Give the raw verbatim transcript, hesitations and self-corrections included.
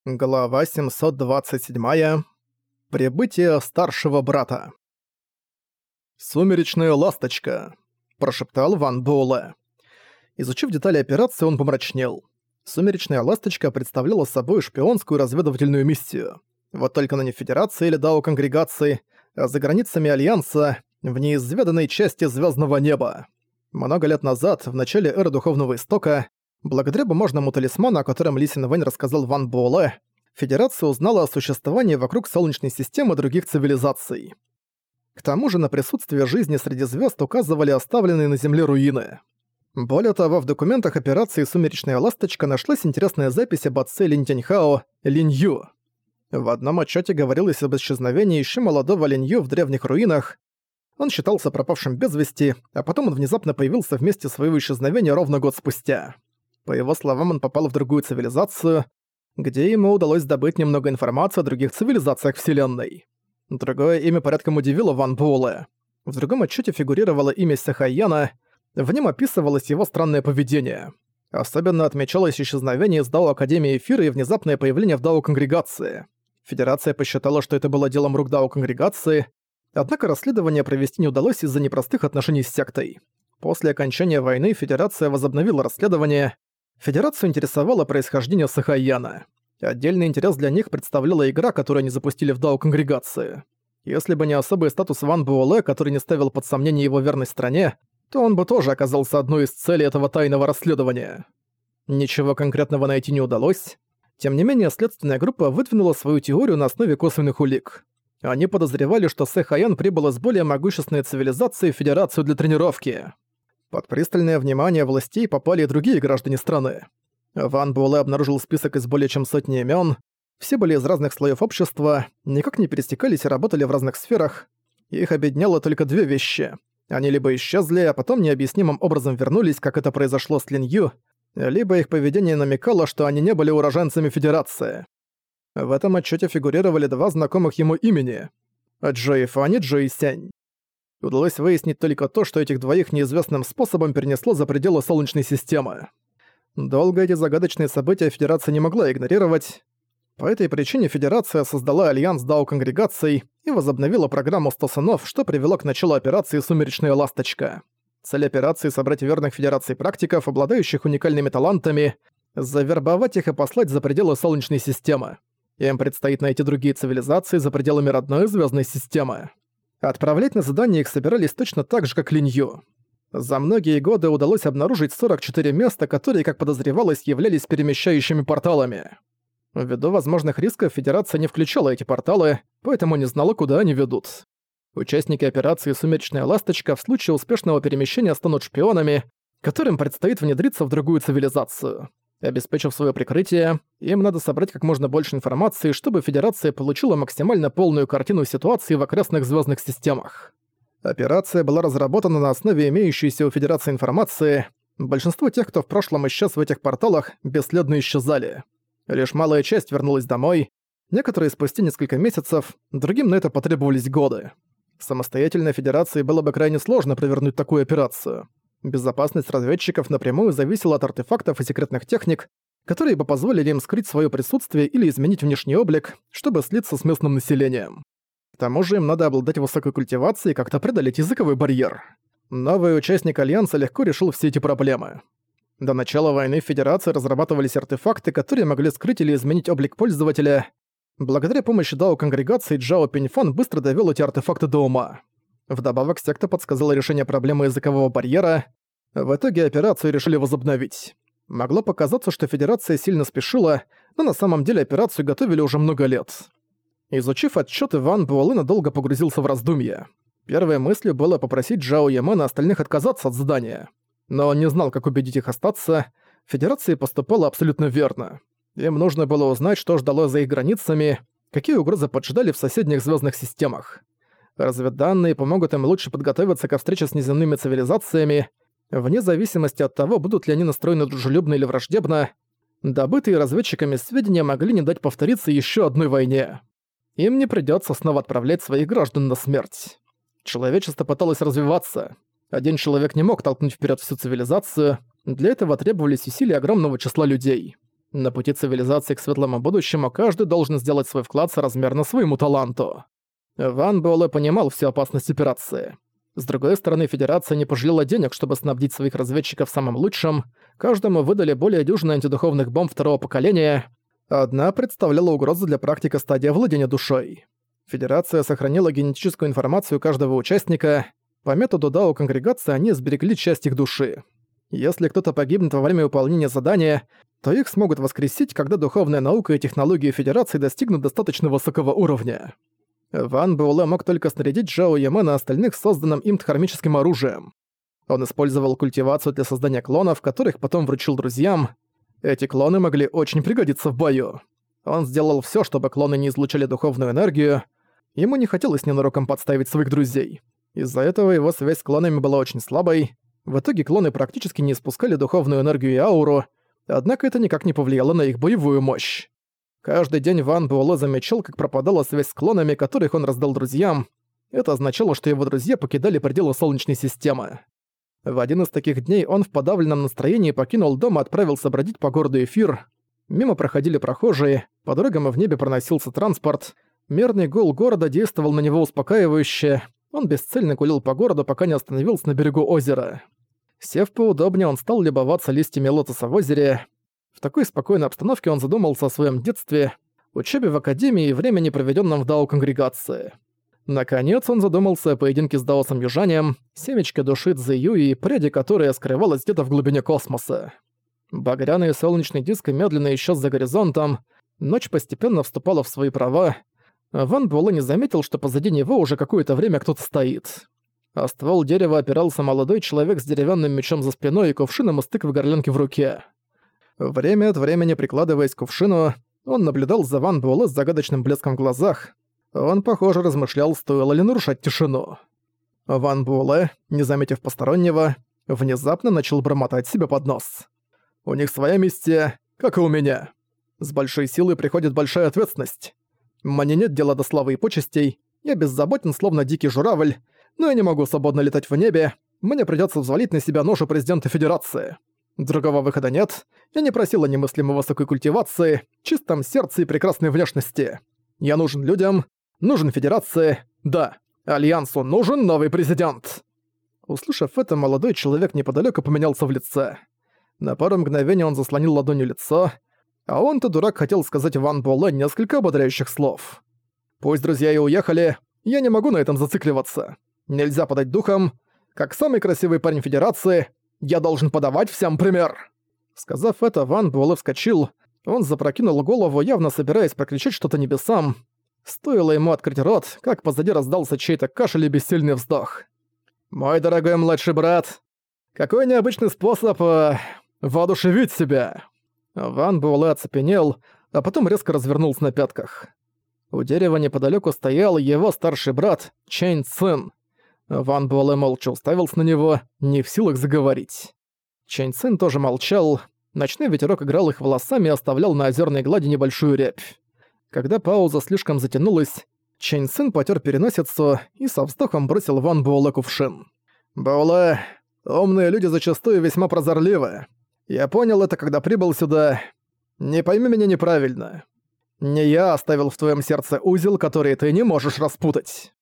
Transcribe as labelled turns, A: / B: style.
A: Глава семьсот двадцать семь. Прибытие старшего брата. «Сумеречная ласточка», – прошептал Ван Буэлэ. Изучив детали операции, он помрачнел. Сумеречная ласточка представляла собой шпионскую разведывательную миссию. Вот только на не Федерации или Дао Конгрегации, а за границами Альянса, в неизведанной части звездного неба. Много лет назад, в начале эры Духовного Истока, благодаря бумажному талисману, о котором Ли Синвэнь рассказал Ван Буэлэ, Федерация узнала о существовании вокруг Солнечной системы других цивилизаций. К тому же на присутствие жизни среди звезд указывали оставленные на Земле руины. Более того, в документах операции «Сумеречная ласточка» нашлась интересная запись об отце Линь Тяньхао, Линь Ю. В одном отчете говорилось об исчезновении еще молодого Линь Ю в древних руинах. Он считался пропавшим без вести, а потом он внезапно появился в месте своего исчезновения ровно год спустя. По его словам, он попал в другую цивилизацию, где ему удалось добыть немного информации о других цивилизациях Вселенной. Другое имя порядком удивило Ван Буэлэ. В другом отчете фигурировало имя Сахайяна, в нем описывалось его странное поведение. Особенно отмечалось исчезновение из Дао Академии Эфира и внезапное появление в Дао Конгрегации. Федерация посчитала, что это было делом рук Дао Конгрегации, однако расследование провести не удалось из-за непростых отношений с сектой. После окончания войны Федерация возобновила расследование. Федерацию интересовало происхождение Сахайяна. Отдельный интерес для них представляла игра, которую они запустили в Дао Конгрегации. Если бы не особый статус Ван Буэлэ, который не ставил под сомнение его верность стране, то он бы тоже оказался одной из целей этого тайного расследования. Ничего конкретного найти не удалось. Тем не менее, следственная группа выдвинула свою теорию на основе косвенных улик. Они подозревали, что Сахайян прибыл из более могущественной цивилизации в Федерацию для тренировки. Под пристальное внимание властей попали и другие граждане страны. Ван Буэлэ обнаружил список из более чем сотни имен. Все были из разных слоев общества, никак не пересекались и работали в разных сферах. Их объединяло только две вещи. Они либо исчезли, а потом необъяснимым образом вернулись, как это произошло с Линь Ю, либо их поведение намекало, что они не были уроженцами Федерации. В этом отчете фигурировали два знакомых ему имени – Джои Фань и Джои Сянь. Удалось выяснить только то, что этих двоих неизвестным способом перенесло за пределы Солнечной системы. Долго эти загадочные события Федерация не могла игнорировать. По этой причине Федерация создала альянс Дао Конгрегаций и возобновила программу сто сынов, что привело к началу операции «Сумеречная ласточка». Цель операции — собрать верных Федерации практиков, обладающих уникальными талантами, завербовать их и послать за пределы Солнечной системы. Им предстоит найти другие цивилизации за пределами родной звездной системы. Отправлять на задание их собирались точно так же, как Линь Ю. За многие годы удалось обнаружить сорок четыре места, которые, как подозревалось, являлись перемещающими порталами. Ввиду возможных рисков Федерация не включала эти порталы, поэтому не знала, куда они ведут. Участники операции «Сумеречная ласточка» в случае успешного перемещения станут шпионами, которым предстоит внедриться в другую цивилизацию. Обеспечив свое прикрытие, им надо собрать как можно больше информации, чтобы Федерация получила максимально полную картину ситуации в окрестных звездных системах. Операция была разработана на основе имеющейся у Федерации информации. Большинство тех, кто в прошлом исчез в этих порталах, бесследно исчезали. Лишь малая часть вернулась домой, некоторые спустя несколько месяцев, другим на это потребовались годы. Самостоятельно Федерации было бы крайне сложно провернуть такую операцию. Безопасность разведчиков напрямую зависела от артефактов и секретных техник, которые бы позволили им скрыть свое присутствие или изменить внешний облик, чтобы слиться с местным населением. К тому же им надо обладать высокой культивацией и как-то преодолеть языковой барьер. Новый участник Альянса легко решил все эти проблемы. До начала войны в Федерации разрабатывались артефакты, которые могли скрыть или изменить облик пользователя. Благодаря помощи Дао Конгрегации Джао Пиньфан быстро довёл эти артефакты до ума. Вдобавок, секта подсказала решение проблемы языкового барьера. В итоге операцию решили возобновить. Могло показаться, что Федерация сильно спешила, но на самом деле операцию готовили уже много лет. Изучив отчёты, Ван Буэлэ надолго погрузился в раздумья. Первой мыслью было попросить Джао Ямена и остальных отказаться от задания. Но он не знал, как убедить их остаться. Федерация поступала абсолютно верно. Им нужно было узнать, что ждало за их границами, какие угрозы поджидали в соседних звездных системах. Разведданные помогут им лучше подготовиться ко встрече с неземными цивилизациями, вне зависимости от того, будут ли они настроены дружелюбно или враждебно. Добытые разведчиками сведения могли не дать повториться еще одной войне. Им не придётся снова отправлять своих граждан на смерть. Человечество пыталось развиваться. Один человек не мог толкнуть вперед всю цивилизацию, для этого требовались усилия огромного числа людей. На пути цивилизации к светлому будущему каждый должен сделать свой вклад соразмерно своему таланту. Ван Буэлэ понимал всю опасность операции. С другой стороны, Федерация не пожалела денег, чтобы снабдить своих разведчиков самым лучшим. Каждому выдали более дюжины антидуховных бомб второго поколения. Одна представляла угрозу для практика стадии владения душой. Федерация сохранила генетическую информацию каждого участника. По методу Дао Конгрегации они сберегли часть их души. Если кто-то погибнет во время выполнения задания, то их смогут воскресить, когда духовная наука и технологии Федерации достигнут достаточно высокого уровня. Ван Буэлэ мог только снарядить Джао Ямена остальных созданным им дхармическим оружием. Он использовал культивацию для создания клонов, которых потом вручил друзьям. Эти клоны могли очень пригодиться в бою. Он сделал всё, чтобы клоны не излучали духовную энергию. Ему не хотелось ненароком подставить своих друзей. Из-за этого его связь с клонами была очень слабой. В итоге клоны практически не испускали духовную энергию и ауру, однако это никак не повлияло на их боевую мощь. Каждый день Ван Буэлэ замечал, как пропадала связь с клонами, которых он раздал друзьям. Это означало, что его друзья покидали пределы Солнечной системы. В один из таких дней он в подавленном настроении покинул дом и отправился бродить по городу Эфир. Мимо проходили прохожие, по дорогам и в небе проносился транспорт. Мерный гул города действовал на него успокаивающе. Он бесцельно гулял по городу, пока не остановился на берегу озера. Сев поудобнее, он стал любоваться листьями лотоса в озере. В такой спокойной обстановке он задумался о своем детстве, учебе в академии и времени, проведенном в Дао-конгрегации. Наконец он задумался о поединке с даосом-южанем, семечке души Цзэюи и пряди, которая скрывалась где-то в глубине космоса. Багряный солнечный диск медленно исчез за горизонтом, ночь постепенно вступала в свои права. Ван Буэлэ не заметил, что позади него уже какое-то время кто-то стоит. А ствол дерева опирался молодой человек с деревянным мечом за спиной и кувшином из тыквы горлянки в руке. Время от времени прикладываясь к кувшину, он наблюдал за Ван Буэлэ с загадочным блеском в глазах. Он, похоже, размышлял, стоило ли нарушать тишину. Ван Буэлэ, не заметив постороннего, внезапно начал бормотать себе под нос. «У них своя миссия, как и у меня. С большой силой приходит большая ответственность. Мне нет дела до славы и почестей, я беззаботен, словно дикий журавль, но я не могу свободно летать в небе, мне придётся взвалить на себя ношу президента Федерации. Другого выхода нет, я не просил о немыслимо высокой культивации, чистом сердце и прекрасной внешности. Я нужен людям, нужен Федерации, да, Альянсу нужен новый президент». Услышав это, молодой человек неподалёку поменялся в лице. На пару мгновений он заслонил ладонью лицо, а он-то, дурак, хотел сказать Ван Буэлэ несколько ободряющих слов. «Пусть друзья и уехали, я не могу на этом зацикливаться. Нельзя подать духом. Как самый красивый парень Федерации, я должен подавать всем пример». Сказав это, Ван Буэлэ вскочил. Он запрокинул голову, явно собираясь прокричать что-то небесам. Стоило ему открыть рот, как позади раздался чей-то кашель и бессильный вздох. «Мой дорогой младший брат, какой необычный способ э, воодушевить себя!» Ван Буэлэ оцепенел, а потом резко развернулся на пятках. У дерева неподалёку стоял его старший брат Чэнь Цин. Ван Буэлэ молча уставился на него, не в силах заговорить. Чэнь Цин тоже молчал. Ночной ветерок играл их волосами и оставлял на озерной глади небольшую рябь. Когда пауза слишком затянулась, Чэнь Цин потёр переносицу и со вздохом бросил Ван Буэлэ кувшин. «Буэлэ, умные люди зачастую весьма прозорливы. Я понял это, когда прибыл сюда. Не пойми меня неправильно. Не я оставил в твоем сердце узел, который ты не можешь распутать».